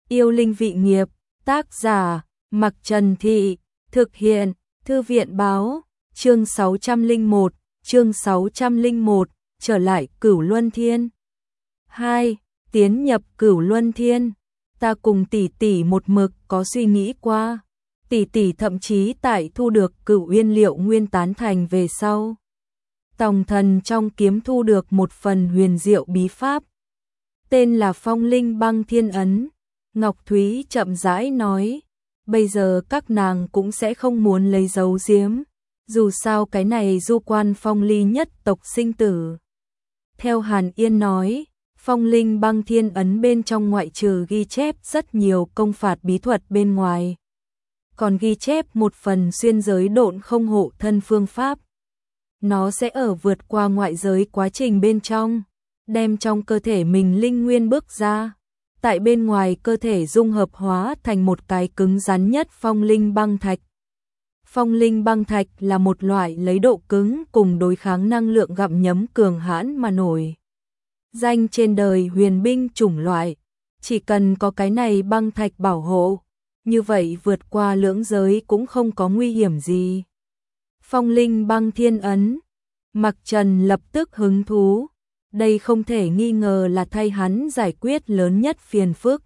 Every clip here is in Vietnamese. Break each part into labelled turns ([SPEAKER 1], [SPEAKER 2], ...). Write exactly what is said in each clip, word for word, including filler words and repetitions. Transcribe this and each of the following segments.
[SPEAKER 1] Yêu linh vị nghiệp, tác giả, Mặc Trần Thị, thực hiện, Thư viện báo, chương sáu trăm lẻ một, chương sáu trăm lẻ một, trở lại Cửu Luân Thiên. hai. Tiến nhập Cửu Luân Thiên. Ta cùng tỷ tỷ một mực có suy nghĩ qua. Tỷ tỷ thậm chí tại thu được Cửu Uyên Liệu Nguyên tán thành về sau. Tòng thần trong kiếm thu được một phần huyền diệu bí pháp. Tên là Phong Linh Băng Thiên Ấn. Ngọc Thúy chậm rãi nói. Bây giờ các nàng cũng sẽ không muốn lấy giấu giếm. Dù sao cái này du quan Phong Ly nhất tộc sinh tử. Theo Hàn Yên nói, Phong Linh Băng Thiên Ấn bên trong ngoại trừ ghi chép rất nhiều công phạt bí thuật bên ngoài. Còn ghi chép một phần xuyên giới độn không hộ thân phương pháp. Nó sẽ ở vượt qua ngoại giới quá trình bên trong, đem trong cơ thể mình linh nguyên bước ra. Tại bên ngoài cơ thể dung hợp hóa thành một cái cứng rắn nhất phong linh băng thạch. Phong linh băng thạch là một loại lấy độ cứng cùng đối kháng năng lượng gặm nhấm cường hãn mà nổi danh trên đời huyền binh chủng loại. Chỉ cần có cái này băng thạch bảo hộ, như vậy vượt qua lưỡng giới cũng không có nguy hiểm gì. Phong linh băng thiên ấn. Mặc Trần lập tức hứng thú. Đây không thể nghi ngờ là thay hắn giải quyết lớn nhất phiền phức.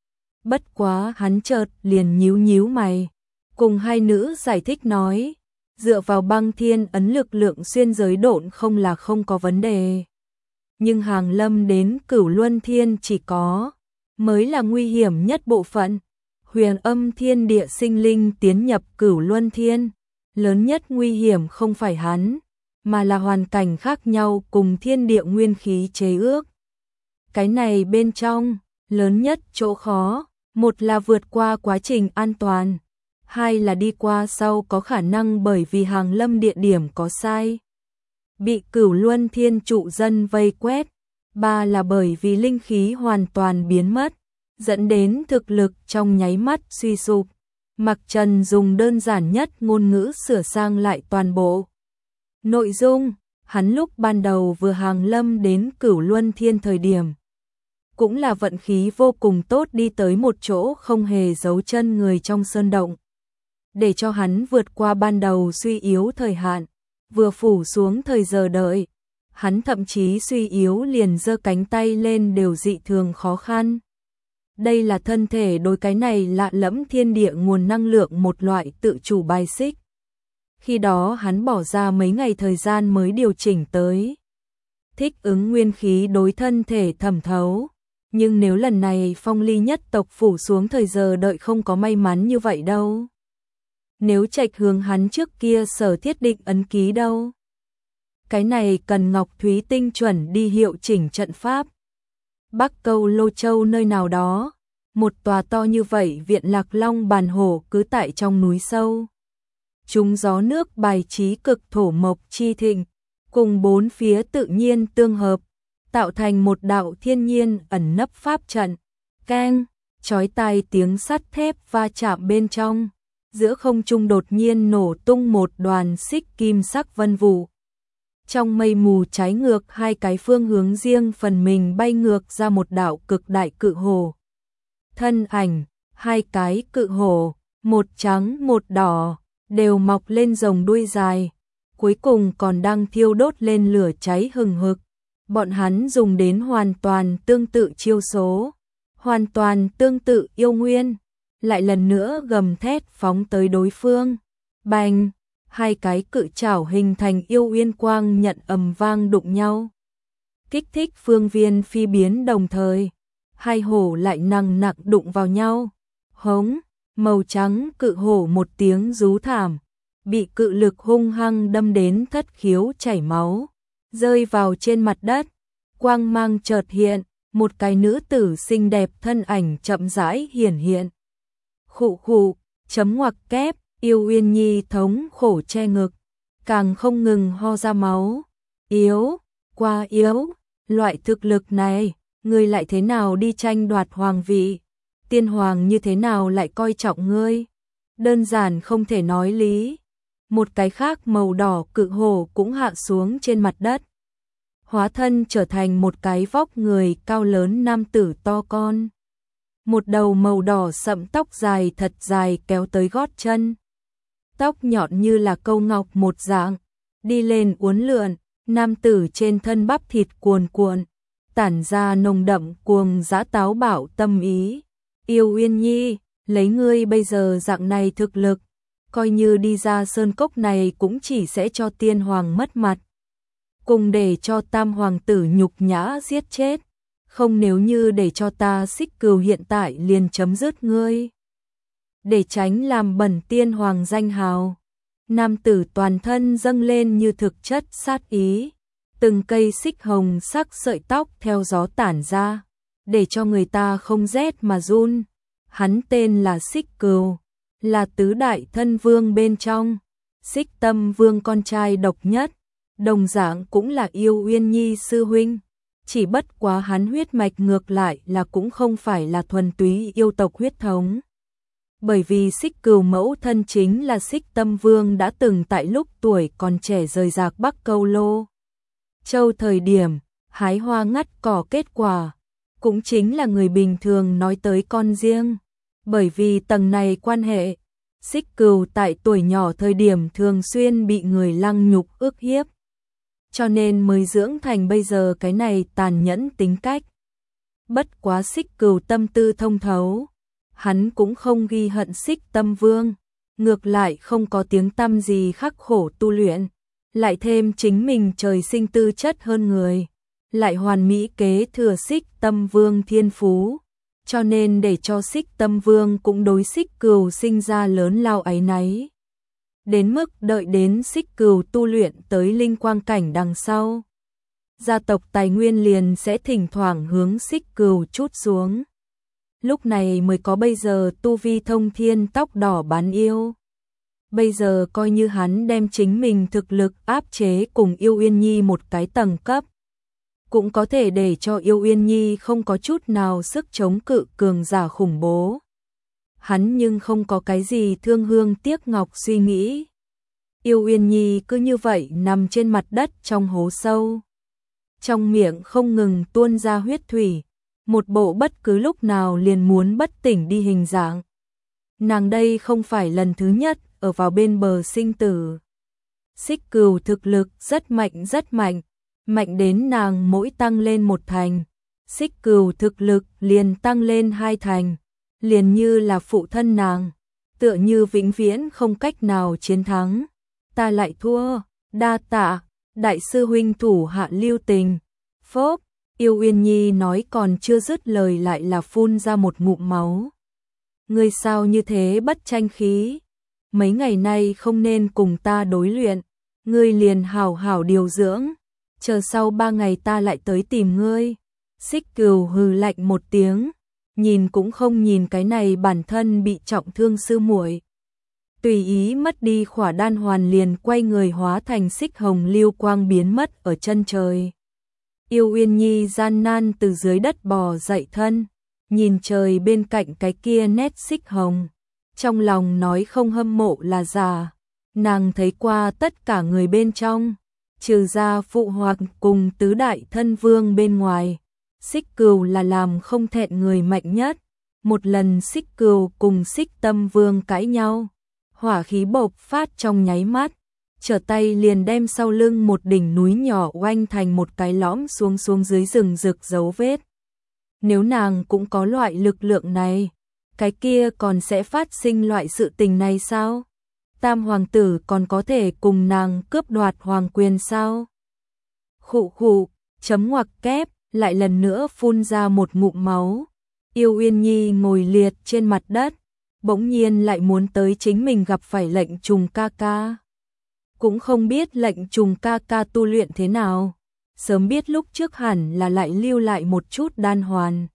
[SPEAKER 1] Bất quá hắn chợt liền nhíu nhíu mày. Cùng hai nữ giải thích nói. Dựa vào băng thiên ấn lực lượng xuyên giới độn không là không có vấn đề. Nhưng hàng lâm đến Cửu Luân Thiên chỉ có mới là nguy hiểm nhất bộ phận. Huyền âm thiên địa sinh linh tiến nhập Cửu Luân Thiên. Lớn nhất nguy hiểm không phải hắn, mà là hoàn cảnh khác nhau cùng thiên địa nguyên khí chế ước. Cái này bên trong, lớn nhất chỗ khó, một là vượt qua quá trình an toàn, hai là đi qua sau có khả năng bởi vì hàng lâm địa điểm có sai. Bị Cửu Luân Thiên trụ dân vây quét, ba là bởi vì linh khí hoàn toàn biến mất, dẫn đến thực lực trong nháy mắt suy sụp. Mặc Trần dùng đơn giản nhất ngôn ngữ sửa sang lại toàn bộ nội dung. Hắn lúc ban đầu vừa hàng lâm đến Cửu Luân Thiên thời điểm, cũng là vận khí vô cùng tốt đi tới một chỗ không hề giấu chân người trong sơn động. Để cho hắn vượt qua ban đầu suy yếu thời hạn, vừa phủ xuống thời giờ đợi, hắn thậm chí suy yếu liền giơ cánh tay lên đều dị thường khó khăn. Đây là thân thể đối cái này lạ lẫm thiên địa nguồn năng lượng một loại tự chủ bài xích. Khi đó hắn bỏ ra mấy ngày thời gian mới điều chỉnh tới. Thích ứng nguyên khí đối thân thể thẩm thấu. Nhưng nếu lần này Phong Ly nhất tộc phủ xuống thời giờ đợi không có may mắn như vậy đâu. Nếu trạch hướng hắn trước kia sở thiết định ấn ký đâu. Cái này cần Ngọc Thúy tinh chuẩn đi hiệu chỉnh trận pháp. Bắc Câu Lô Châu nơi nào đó, một tòa to như vậy viện Lạc Long Bàn Hổ cứ tại trong núi sâu. Chúng gió nước bài trí cực thổ mộc chi thịnh, cùng bốn phía tự nhiên tương hợp, tạo thành một đạo thiên nhiên ẩn nấp pháp trận. Keng, chói tai tiếng sắt thép va chạm bên trong, giữa không trung đột nhiên nổ tung một đoàn xích kim sắc vân vụ. Trong mây mù trái ngược hai cái phương hướng riêng phần mình bay ngược ra một đạo cực đại cự hổ. Thân ảnh, hai cái cự hổ, một trắng một đỏ, đều mọc lên rồng đuôi dài, cuối cùng còn đang thiêu đốt lên lửa cháy hừng hực. Bọn hắn dùng đến hoàn toàn tương tự chiêu số, hoàn toàn tương tự yêu nguyên, lại lần nữa gầm thét phóng tới đối phương. Bành! Hai cái cự chảo hình thành yêu uyên quang nhận ầm vang đụng nhau. Kích thích phương viên phi biến đồng thời. Hai hổ lại nặng nặng đụng vào nhau. Hống, màu trắng cự hổ một tiếng rú thảm. Bị cự lực hung hăng đâm đến thất khiếu chảy máu. Rơi vào trên mặt đất. Quang mang chợt hiện. Một cái nữ tử xinh đẹp thân ảnh chậm rãi hiển hiện. Khụ khụ, chấm ngoặc kép. Yêu Uyên Nhi thống khổ che ngực, càng không ngừng ho ra máu. Yếu, quá yếu, loại thực lực này, ngươi lại thế nào đi tranh đoạt hoàng vị? Tiên hoàng như thế nào lại coi trọng ngươi? Đơn giản không thể nói lý. Một cái khác màu đỏ cự hổ cũng hạ xuống trên mặt đất. Hóa thân trở thành một cái vóc người cao lớn nam tử to con. một đầu màu đỏ sậm tóc dài thật dài kéo tới gót chân. Tóc nhọn như là câu ngọc một dạng, đi lên uốn lượn, nam tử trên thân bắp thịt cuồn cuộn, tản ra nồng đậm cuồng dã táo bạo tâm ý. Yêu Uyên Nhi, lấy ngươi bây giờ dạng này thực lực, coi như đi ra sơn cốc này cũng chỉ sẽ cho tiên hoàng mất mặt. Cùng để cho tam hoàng tử nhục nhã giết chết, không nếu như để cho ta Xích Cừu hiện tại liền chấm dứt ngươi. Để tránh làm bẩn tiên hoàng danh hào, nam tử toàn thân dâng lên như thực chất sát ý, từng cây xích hồng sắc sợi tóc theo gió tản ra, để cho người ta không rét mà run. Hắn tên là Xích Cừu, là tứ đại thân vương bên trong, Xích Tâm Vương con trai độc nhất, đồng dạng cũng là Yêu Uyên Nhi sư huynh, chỉ bất quá hắn huyết mạch ngược lại là cũng không phải là thuần túy yêu tộc huyết thống. Bởi vì Xích Cừu mẫu thân chính là Xích Tâm Vương đã từng tại lúc tuổi còn trẻ rời rạc Bắc Câu Lô Châu thời điểm, hái hoa ngắt cỏ kết quả, cũng chính là người bình thường nói tới con riêng. Bởi vì tầng này quan hệ, Xích Cừu tại tuổi nhỏ thời điểm thường xuyên bị người lăng nhục ức hiếp, cho nên mới dưỡng thành bây giờ cái này tàn nhẫn tính cách. Bất quá Xích Cừu tâm tư thông thấu, hắn cũng không ghi hận Xích Tâm Vương, ngược lại không có tiếng tăm gì khắc khổ tu luyện, lại thêm chính mình trời sinh tư chất hơn người, lại hoàn mỹ kế thừa Xích Tâm Vương thiên phú, cho nên để cho Xích Tâm Vương cũng đối Xích Cừu sinh ra lớn lao áy náy. Đến mức đợi đến Xích Cừu tu luyện tới linh quang cảnh đằng sau, gia tộc tài nguyên liền sẽ thỉnh thoảng hướng Xích Cừu chút xuống. Lúc này mới có bây giờ tu vi thông thiên tóc đỏ bán yêu. Bây giờ coi như hắn đem chính mình thực lực áp chế cùng Yêu Uyên Nhi một cái tầng cấp, cũng có thể để cho Yêu Uyên Nhi không có chút nào sức chống cự cường giả khủng bố. Hắn nhưng không có cái gì thương hương tiếc ngọc suy nghĩ. Yêu Uyên Nhi cứ như vậy nằm trên mặt đất trong hố sâu, trong miệng không ngừng tuôn ra huyết thủy, một bộ bất cứ lúc nào liền muốn bất tỉnh đi hình dạng. Nàng đây không phải lần thứ nhất ở vào bên bờ sinh tử. Xích Cừu thực lực rất mạnh rất mạnh, mạnh đến nàng mỗi tăng lên một thành, Xích Cừu thực lực liền tăng lên hai thành, liền như là phụ thân nàng, tựa như vĩnh viễn không cách nào chiến thắng. Ta lại thua, đa tạ, đại sư huynh thủ hạ lưu tình. Phốp, Yêu Uyên Nhi nói còn chưa dứt lời lại là phun ra một ngụm máu. Ngươi sao như thế bất tranh khí, mấy ngày nay không nên cùng ta đối luyện, ngươi liền hảo hảo điều dưỡng, chờ sau ba ngày ta lại tới tìm ngươi. Xích Cừu hừ lạnh một tiếng, nhìn cũng không nhìn cái này bản thân bị trọng thương sư muội, tùy ý mất đi khỏa đan hoàn liền quay người hóa thành xích hồng lưu quang biến mất ở chân trời. Yêu Uyên Nhi gian nan từ dưới đất bò dậy thân, nhìn trời bên cạnh cái kia nét xích hồng, trong lòng nói không hâm mộ là giả. Nàng thấy qua tất cả người bên trong, trừ ra phụ hoàng cùng tứ đại thân vương bên ngoài, Xích Cừu là làm không thẹn người mạnh nhất. Một lần Xích Cừu cùng Xích Tâm Vương cãi nhau, hỏa khí bộc phát trong nháy mắt, trở tay liền đem sau lưng một đỉnh núi nhỏ oanh thành một cái lõm xuống xuống dưới rừng rực dấu vết. Nếu nàng cũng có loại lực lượng này, cái kia còn sẽ phát sinh loại sự tình này sao? Tam hoàng tử còn có thể cùng nàng cướp đoạt hoàng quyền sao? Khụ khụ, chấm ngoặc kép, lại lần nữa phun ra một ngụm máu. Yêu Uyên Nhi ngồi liệt trên mặt đất, bỗng nhiên lại muốn tới chính mình gặp phải lệnh trùng ca ca. Cũng không biết lệnh trùng ca ca tu luyện thế nào, sớm biết lúc trước hẳn là lại lưu lại một chút đan hoàn.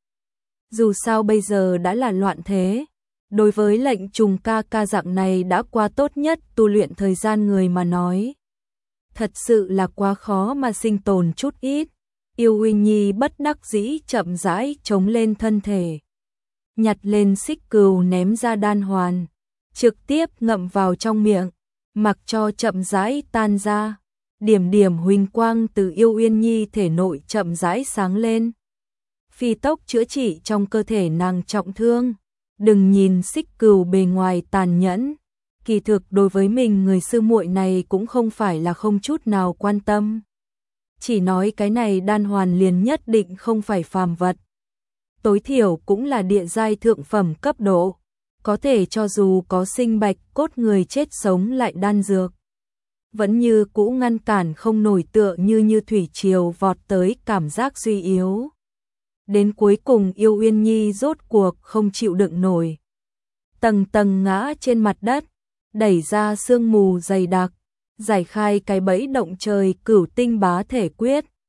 [SPEAKER 1] Dù sao bây giờ đã là loạn thế, đối với lệnh trùng ca ca dạng này đã qua tốt nhất tu luyện thời gian người mà nói, thật sự là quá khó mà sinh tồn chút ít. Yêu Uyên Nhi bất đắc dĩ chậm rãi chống lên thân thể, nhặt lên Xích Cừu ném ra đan hoàn, trực tiếp ngậm vào trong miệng, mặc cho chậm rãi tan ra. Điểm điểm huỳnh quang từ Yêu Uyên Nhi thể nội chậm rãi sáng lên. phi tốc chữa trị trong cơ thể nàng trọng thương. Đừng nhìn Xích Cừu bề ngoài tàn nhẫn, kỳ thực đối với mình người sư muội này cũng không phải là không chút nào quan tâm. Chỉ nói cái này đan hoàn liền nhất định không phải phàm vật. Tối thiểu cũng là địa giai thượng phẩm cấp độ, có thể cho dù có sinh bạch cốt người chết sống lại đan dược, vẫn như cũ ngăn cản không nổi, tựa như như thủy triều vọt tới cảm giác suy yếu. Đến cuối cùng Yêu Uyên Nhi rốt cuộc không chịu đựng nổi, tầng tầng ngã trên mặt đất, đẩy ra sương mù dày đặc, giải khai cái bẫy động trời Cửu Tinh Bá Thể Quyết,